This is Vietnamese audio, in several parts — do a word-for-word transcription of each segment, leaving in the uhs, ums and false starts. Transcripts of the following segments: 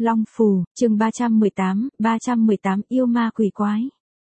Long Phù, chương ba trăm mười tám, ba trăm mười tám yêu ma quỷ quái.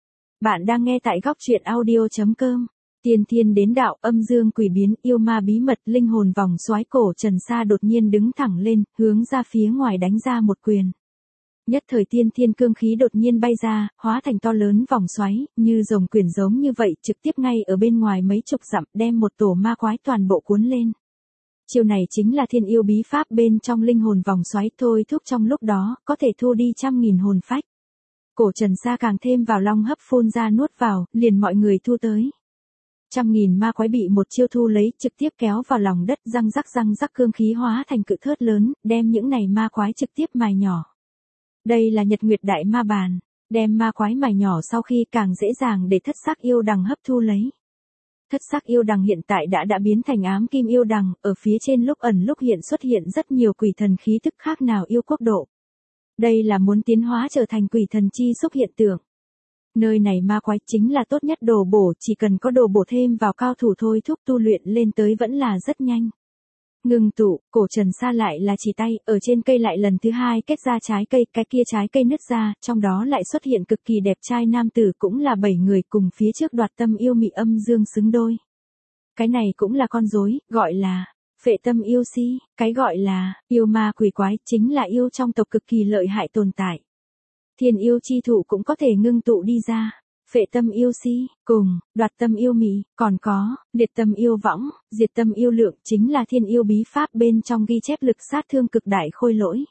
Bạn đang nghe tại góc truyện audio chấm com. Tiên thiên đến đạo, âm dương quỷ biến, yêu ma bí mật, linh hồn vòng xoáy. Cổ Trần Sa đột nhiên đứng thẳng lên, hướng ra phía ngoài đánh ra một quyền. Nhất thời tiên thiên cương khí đột nhiên bay ra, hóa thành to lớn vòng xoáy, như rồng quyển giống như vậy, trực tiếp ngay ở bên ngoài mấy chục dặm, đem một tổ ma quái toàn bộ cuốn lên. Chiêu này chính là thiên yêu bí pháp bên trong linh hồn vòng xoáy, thôi thúc trong lúc đó, có thể thu đi trăm nghìn hồn phách. Cổ Trần Sa càng thêm vào long hấp phun ra nuốt vào, liền mọi người thu tới. Trăm nghìn ma quái bị một chiêu thu lấy, trực tiếp kéo vào lòng đất, răng rắc răng rắc, cương khí hóa thành cự thớt lớn, đem những này ma quái trực tiếp mài nhỏ. Đây là Nhật Nguyệt Đại Ma Bàn, đem ma quái mài nhỏ sau khi càng dễ dàng để thất sắc yêu đằng hấp thu lấy. Thất sắc yêu đằng hiện tại đã đã biến thành ám kim yêu đằng, ở phía trên lúc ẩn lúc hiện xuất hiện rất nhiều quỷ thần khí tức khác nào yêu quốc độ. Đây là muốn tiến hóa trở thành quỷ thần chi xúc hiện tượng. Nơi này ma quái chính là tốt nhất đồ bổ, chỉ cần có đồ bổ thêm vào cao thủ thôi thúc tu luyện lên tới vẫn là rất nhanh. Ngừng tụ, Cổ Trần Sa lại là chỉ tay, ở trên cây lại lần thứ hai kết ra trái cây, cái kia trái cây nứt ra, trong đó lại xuất hiện cực kỳ đẹp trai nam tử, cũng là bảy người cùng phía trước đoạt tâm yêu mị âm dương xứng đôi. Cái này cũng là con rối, gọi là phệ tâm yêu si, cái gọi là yêu ma quỷ quái chính là yêu trong tộc cực kỳ lợi hại tồn tại. Thiên yêu chi thụ cũng có thể ngưng tụ đi ra. Phệ tâm yêu si, cùng, đoạt tâm yêu mị, còn có, liệt tâm yêu võng, diệt tâm yêu lượng, chính là thiên yêu bí pháp bên trong ghi chép lực sát thương cực đại khôi lỗi.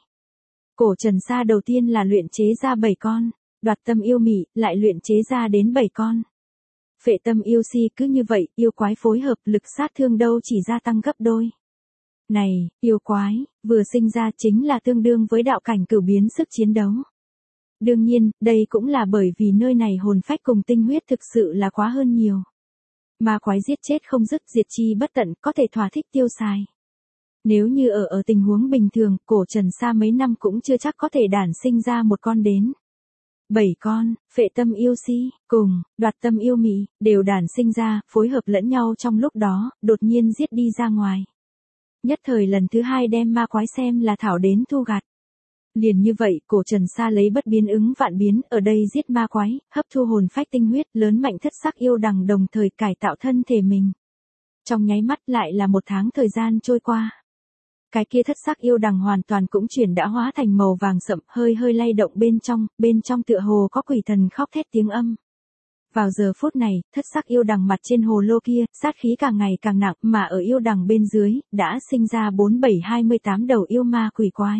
Cổ Trần Sa đầu tiên là luyện chế ra bảy con, đoạt tâm yêu mị, lại luyện chế ra đến bảy con. Phệ tâm yêu si cứ như vậy, yêu quái phối hợp, lực sát thương đâu chỉ gia tăng gấp đôi. Này, yêu quái, vừa sinh ra chính là tương đương với đạo cảnh cửu biến sức chiến đấu. Đương nhiên, đây cũng là bởi vì nơi này hồn phách cùng tinh huyết thực sự là quá hơn nhiều. Ma quái giết chết không dứt, diệt chi bất tận, có thể thỏa thích tiêu xài. Nếu như ở ở tình huống bình thường, Cổ Trần Sa mấy năm cũng chưa chắc có thể đản sinh ra một con đến. Bảy con, phệ tâm yêu si, cùng, đoạt tâm yêu mị, đều đản sinh ra, phối hợp lẫn nhau trong lúc đó, đột nhiên giết đi ra ngoài. Nhất thời lần thứ hai đem ma quái xem là thảo đến thu gặt. Liền như vậy, Cổ Trần Sa lấy bất biến ứng vạn biến, ở đây giết ma quái, hấp thu hồn phách tinh huyết, lớn mạnh thất sắc yêu đằng, đồng thời cải tạo thân thể mình. Trong nháy mắt lại là một tháng thời gian trôi qua. Cái kia thất sắc yêu đằng hoàn toàn cũng chuyển đã hóa thành màu vàng sậm, hơi hơi lay động bên trong, bên trong tựa hồ có quỷ thần khóc thét tiếng âm. Vào giờ phút này, thất sắc yêu đằng mặt trên hồ lô kia, sát khí càng ngày càng nặng, mà ở yêu đằng bên dưới, đã sinh ra bốn bảy hai mươi tám đầu yêu ma quỷ quái.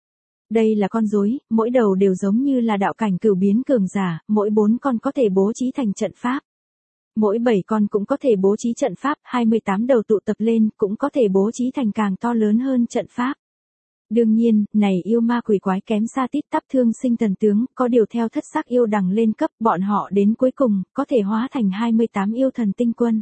Đây là con rối, mỗi đầu đều giống như là đạo cảnh cửu biến cường giả, mỗi bốn con có thể bố trí thành trận pháp. Mỗi bảy con cũng có thể bố trí trận pháp, hai mươi tám đầu tụ tập lên cũng có thể bố trí thành càng to lớn hơn trận pháp. Đương nhiên, này yêu ma quỷ quái kém xa tít tắp thương sinh thần tướng, có điều theo thất sắc yêu đằng lên cấp, bọn họ đến cuối cùng, có thể hóa thành hai mươi tám yêu thần tinh quân.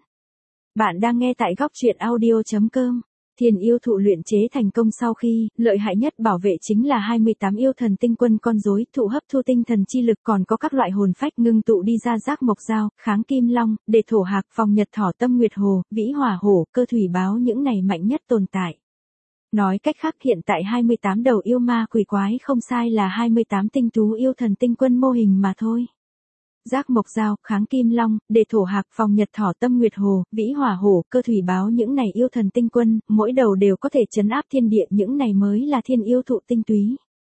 Bạn đang nghe tại góc truyện audio chấm com. Thiên yêu thụ luyện chế thành công sau khi, lợi hại nhất bảo vệ chính là hai mươi tám yêu thần tinh quân con rối, thụ hấp thu tinh thần chi lực, còn có các loại hồn phách ngưng tụ đi ra giác mộc dao, kháng kim long, đề thổ hạc, phong nhật thỏ, tâm nguyệt hồ, vĩ hỏa hổ, cơ thủy báo, những này mạnh nhất tồn tại. Nói cách khác, hiện tại hai mươi tám đầu yêu ma quỷ quái không sai là hai mươi tám tinh tú yêu thần tinh quân mô hình mà thôi. Giác mộc dao, kháng kim long, đề thổ hạc, phong nhật thỏ, tâm nguyệt hồ, vĩ hỏa hổ, cơ thủy báo, những này yêu thần tinh quân, mỗi đầu đều có thể trấn áp thiên địa, những này mới là thiên yêu thụ tinh túy.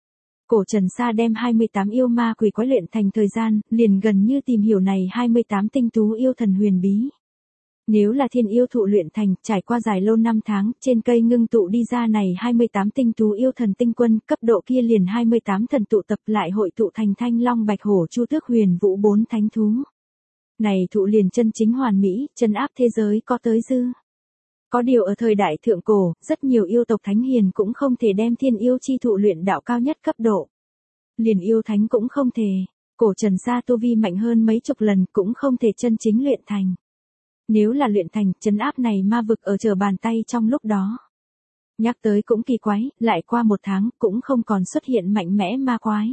Cổ Trần Sa đem hai mươi tám yêu ma quỷ quái luyện thành thời gian, liền gần như tìm hiểu này hai mươi tám tinh tú yêu thần huyền bí. Nếu là thiên yêu thụ luyện thành, trải qua dài lâu năm tháng, trên cây ngưng tụ đi ra này hai mươi tám tinh tú yêu thần tinh quân, cấp độ kia liền hai mươi tám thần tụ tập lại hội tụ thành thanh long bạch hổ chu tước huyền vũ bốn thánh thú. Này thụ liền chân chính hoàn mỹ, chân áp thế giới có tới dư. Có điều ở thời đại thượng cổ, rất nhiều yêu tộc thánh hiền cũng không thể đem thiên yêu chi thụ luyện đạo cao nhất cấp độ. Liền yêu thánh cũng không thể, Cổ Trần Sa tu vi mạnh hơn mấy chục lần cũng không thể chân chính luyện thành. Nếu là luyện thành, trấn áp này ma vực ở trở bàn tay trong lúc đó. Nhắc tới cũng kỳ quái, lại qua một tháng, cũng không còn xuất hiện mạnh mẽ ma quái.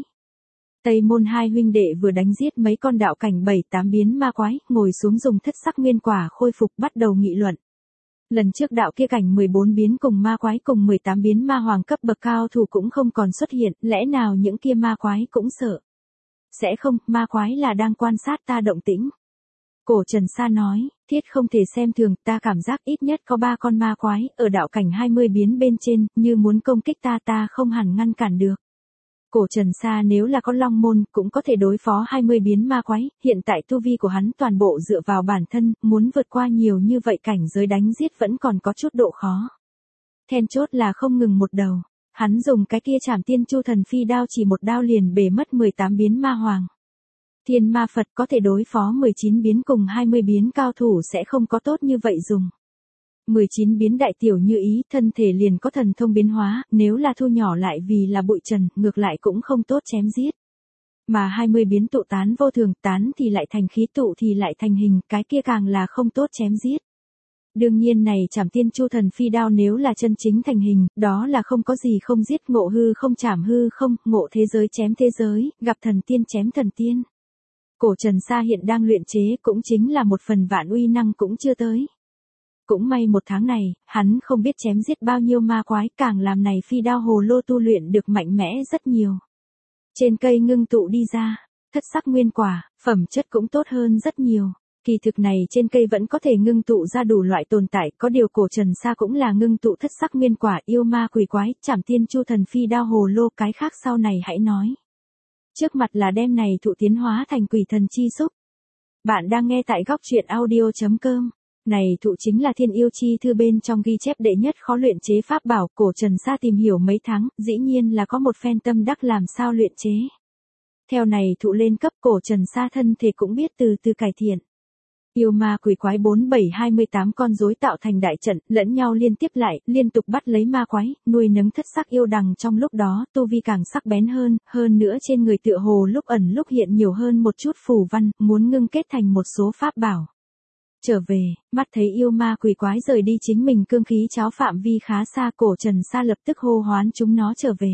Tây Môn hai huynh đệ vừa đánh giết mấy con đạo cảnh bảy tám biến ma quái, ngồi xuống dùng thất sắc nguyên quả khôi phục bắt đầu nghị luận. Lần trước đạo kia cảnh mười bốn biến cùng ma quái cùng mười tám biến ma hoàng cấp bậc cao thủ cũng không còn xuất hiện, lẽ nào những kia ma quái cũng sợ? Sẽ không, ma quái là đang quan sát ta động tĩnh. Cổ Trần Sa nói, thiết không thể xem thường, ta cảm giác ít nhất có ba con ma quái, ở đạo cảnh hai mươi biến bên trên, như muốn công kích ta ta không hẳn ngăn cản được. Cổ Trần Sa nếu là có long môn, cũng có thể đối phó hai mươi biến ma quái, hiện tại tu vi của hắn toàn bộ dựa vào bản thân, muốn vượt qua nhiều như vậy cảnh giới đánh giết vẫn còn có chút độ khó. Then chốt là không ngừng một đầu, hắn dùng cái kia Trảm Tiên Chu Thần Phi đao chỉ một đao liền bể mất mười tám biến ma hoàng. Thiên ma Phật có thể đối phó mười chín biến cùng hai mươi biến cao thủ sẽ không có tốt như vậy dùng. mười chín biến đại tiểu như ý, thân thể liền có thần thông biến hóa, nếu là thu nhỏ lại vì là bụi trần, ngược lại cũng không tốt chém giết. Mà hai mươi biến tụ tán vô thường, tán thì lại thành khí, tụ thì lại thành hình, cái kia càng là không tốt chém giết. Đương nhiên này Trảm Tiên Chu Thần Phi đao nếu là chân chính thành hình, đó là không có gì không giết, ngộ hư không chảm hư không, ngộ thế giới chém thế giới, gặp thần tiên chém thần tiên. Cổ Trần Sa hiện đang luyện chế cũng chính là một phần vạn uy năng cũng chưa tới. Cũng may một tháng này, hắn không biết chém giết bao nhiêu ma quái, càng làm này phi đao hồ lô tu luyện được mạnh mẽ rất nhiều. Trên cây ngưng tụ đi ra, thất sắc nguyên quả, phẩm chất cũng tốt hơn rất nhiều. Kỳ thực này trên cây vẫn có thể ngưng tụ ra đủ loại tồn tại, có điều Cổ Trần Sa cũng là ngưng tụ thất sắc nguyên quả, yêu ma quỷ quái, Trảm Tiên Chu Thần Phi đao hồ lô, cái khác sau này hãy nói. Trước mặt là đem này thụ tiến hóa thành quỷ thần chi xúc. Bạn đang nghe tại góc truyện audio chấm com. Này thụ chính là Thiên Yêu Chi Thư bên trong ghi chép đệ nhất khó luyện chế pháp bảo. Cổ Trần Sa tìm hiểu mấy tháng, dĩ nhiên là có một phen tâm đắc làm sao luyện chế. Theo này thụ lên cấp, Cổ Trần Sa thân thể cũng biết từ từ cải thiện. Yêu ma quỷ quái bốn bảy hai mươi tám con rối tạo thành đại trận, lẫn nhau liên tiếp lại, liên tục bắt lấy ma quái, nuôi nấng thất sắc yêu đằng, trong lúc đó, tu vi càng sắc bén hơn, hơn nữa trên người tựa hồ lúc ẩn lúc hiện nhiều hơn một chút phù văn, muốn ngưng kết thành một số pháp bảo. Trở về, mắt thấy yêu ma quỷ quái rời đi chính mình cương khí cháo phạm vi khá xa, Cổ Trần Sa lập tức hô hoán chúng nó trở về.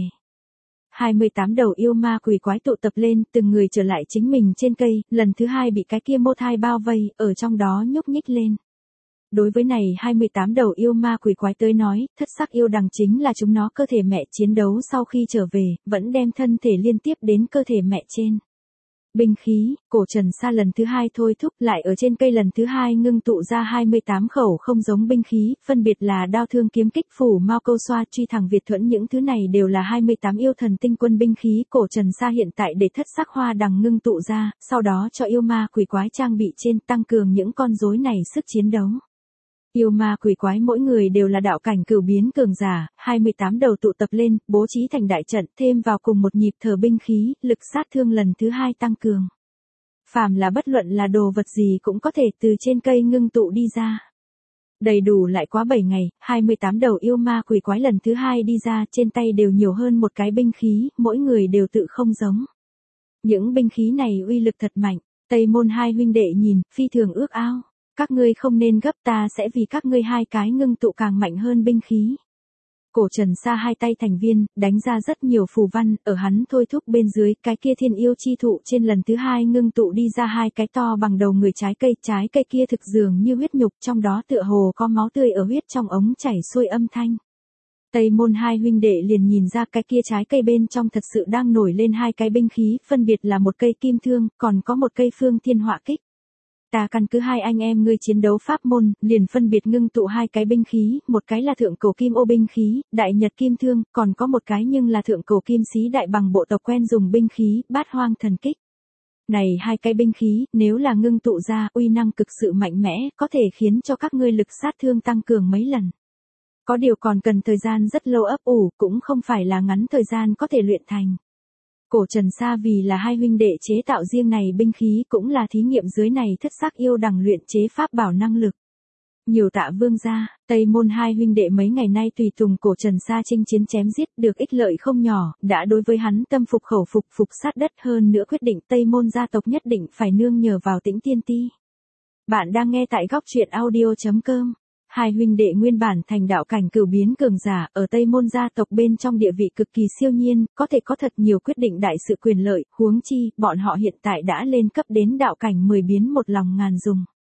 hai mươi tám đầu yêu ma quỷ quái tụ tập lên, từng người trở lại chính mình trên cây, lần thứ hai bị cái kia mô thai bao vây, ở trong đó nhúc nhích lên. Đối với này hai mươi tám đầu yêu ma quỷ quái tới nói, thất sắc yêu đằng chính là chúng nó cơ thể mẹ, chiến đấu sau khi trở về, vẫn đem thân thể liên tiếp đến cơ thể mẹ trên. Binh khí, Cổ Trần Sa lần thứ hai thôi thúc, lại ở trên cây lần thứ hai ngưng tụ ra hai mươi tám khẩu không giống binh khí, phân biệt là đao thương kiếm kích phủ mao câu xoa truy thẳng Việt thuẫn, những thứ này đều là hai mươi tám yêu thần tinh quân binh khí. Cổ Trần Sa hiện tại để thất sắc hoa đằng ngưng tụ ra, sau đó cho yêu ma quỷ quái trang bị trên, tăng cường những con rối này sức chiến đấu. Yêu ma quỷ quái mỗi người đều là đạo cảnh cửu biến cường giả, hai mươi tám đầu tụ tập lên, bố trí thành đại trận, thêm vào cùng một nhịp thở binh khí, lực sát thương lần thứ hai tăng cường. Phàm là bất luận là đồ vật gì cũng có thể từ trên cây ngưng tụ đi ra. Đầy đủ lại quá bảy ngày, hai mươi tám đầu yêu ma quỷ quái lần thứ hai đi ra, trên tay đều nhiều hơn một cái binh khí, mỗi người đều tự không giống. Những binh khí này uy lực thật mạnh, Tây Môn hai huynh đệ nhìn, phi thường ước ao. Các ngươi không nên gấp, ta sẽ vì các ngươi hai cái ngưng tụ càng mạnh hơn binh khí. Cổ Trần Sa hai tay thành viên, đánh ra rất nhiều phù văn, ở hắn thôi thúc bên dưới, cái kia Thiên Yêu Chi thụ trên lần thứ hai ngưng tụ đi ra hai cái to bằng đầu người trái cây, trái cây kia thực dường như huyết nhục, trong đó tựa hồ có máu tươi ở huyết trong ống chảy xuôi âm thanh. Tây Môn hai huynh đệ liền nhìn ra cái kia trái cây bên trong thật sự đang nổi lên hai cái binh khí, phân biệt là một cây kim thương, còn có một cây phương thiên họa kích. Ta căn cứ hai anh em ngươi chiến đấu pháp môn, liền phân biệt ngưng tụ hai cái binh khí, một cái là thượng cổ kim ô binh khí, đại nhật kim thương, còn có một cái nhưng là thượng cổ kim sĩ đại bằng bộ tộc quen dùng binh khí, bát hoang thần kích. Này hai cái binh khí, nếu là ngưng tụ ra, uy năng cực sự mạnh mẽ, có thể khiến cho các ngươi lực sát thương tăng cường mấy lần. Có điều còn cần thời gian rất lâu ấp ủ, cũng không phải là ngắn thời gian có thể luyện thành. Cổ Trần Sa vì là hai huynh đệ chế tạo riêng này binh khí, cũng là thí nghiệm dưới này thất sắc yêu đằng luyện chế pháp bảo năng lực. Nhiều tạ vương gia, Tây Môn hai huynh đệ mấy ngày nay tùy tùng Cổ Trần Sa chinh chiến chém giết, được ích lợi không nhỏ, đã đối với hắn tâm phục khẩu phục, phục sát đất, hơn nữa quyết định Tây Môn gia tộc nhất định phải nương nhờ vào Tĩnh Tiên Ti. Bạn đang nghe tại góc truyện audio chấm com. Hai huynh đệ nguyên bản thành đạo cảnh cửu biến cường giả, ở Tây Môn gia tộc bên trong địa vị cực kỳ siêu nhiên, có thể có thật nhiều quyết định đại sự quyền lợi, huống chi, bọn họ hiện tại đã lên cấp đến đạo cảnh mười biến một lòng ngàn dùng.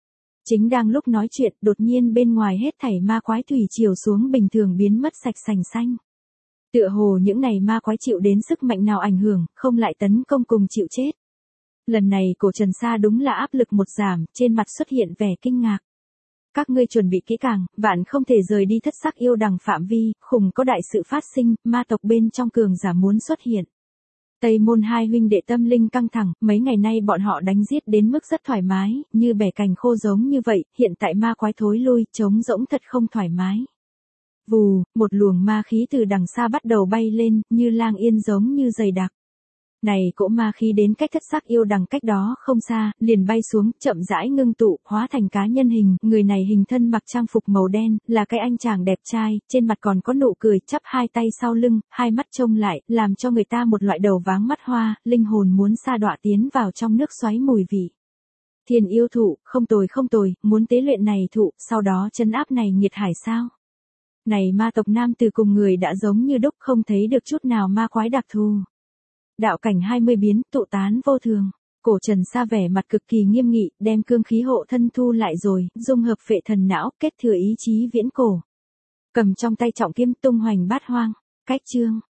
Chính đang lúc nói chuyện, đột nhiên bên ngoài hết thảy ma quái thủy triều xuống bình thường biến mất sạch sành xanh. Tựa hồ những này ma quái chịu đến sức mạnh nào ảnh hưởng, không lại tấn công cùng chịu chết. Lần này cổ Trần Sa đúng là áp lực một giảm, trên mặt xuất hiện vẻ kinh ngạc. Các ngươi chuẩn bị kỹ càng, vạn không thể rời đi thất sắc yêu đằng phạm vi, khủng có đại sự phát sinh, ma tộc bên trong cường giả muốn xuất hiện. Tây môn hai huynh đệ tâm linh căng thẳng, mấy ngày nay bọn họ đánh giết đến mức rất thoải mái, như bẻ cành khô giống như vậy, hiện tại ma quái thối lui, trống rỗng thật không thoải mái. Vù, một luồng ma khí từ đằng xa bắt đầu bay lên, như lang yên giống như dày đặc. Này cỗ ma khí đến cách thất sắc yêu đằng cách đó không xa, liền bay xuống, chậm rãi ngưng tụ, hóa thành cá nhân hình, người này hình thân mặc trang phục màu đen, là cái anh chàng đẹp trai, trên mặt còn có nụ cười, chắp hai tay sau lưng, hai mắt trông lại, làm cho người ta một loại đầu váng mắt hoa, linh hồn muốn sa đọa tiến vào trong nước xoáy mùi vị. Thiên yêu thụ, không tồi không tồi, muốn tế luyện này thụ, sau đó trấn áp này nghiệt hải sao? Này ma tộc nam từ cùng người đã giống như đúc, không thấy được chút nào ma quái đặc thù. Đạo cảnh hai mươi biến, tụ tán vô thường. Cổ Trần Sa vẻ mặt cực kỳ nghiêm nghị, đem cương khí hộ thân thu lại rồi, dung hợp phệ thần não, kết thừa ý chí viễn cổ. Cầm trong tay trọng kiếm tung hoành bát hoang. Cách chương.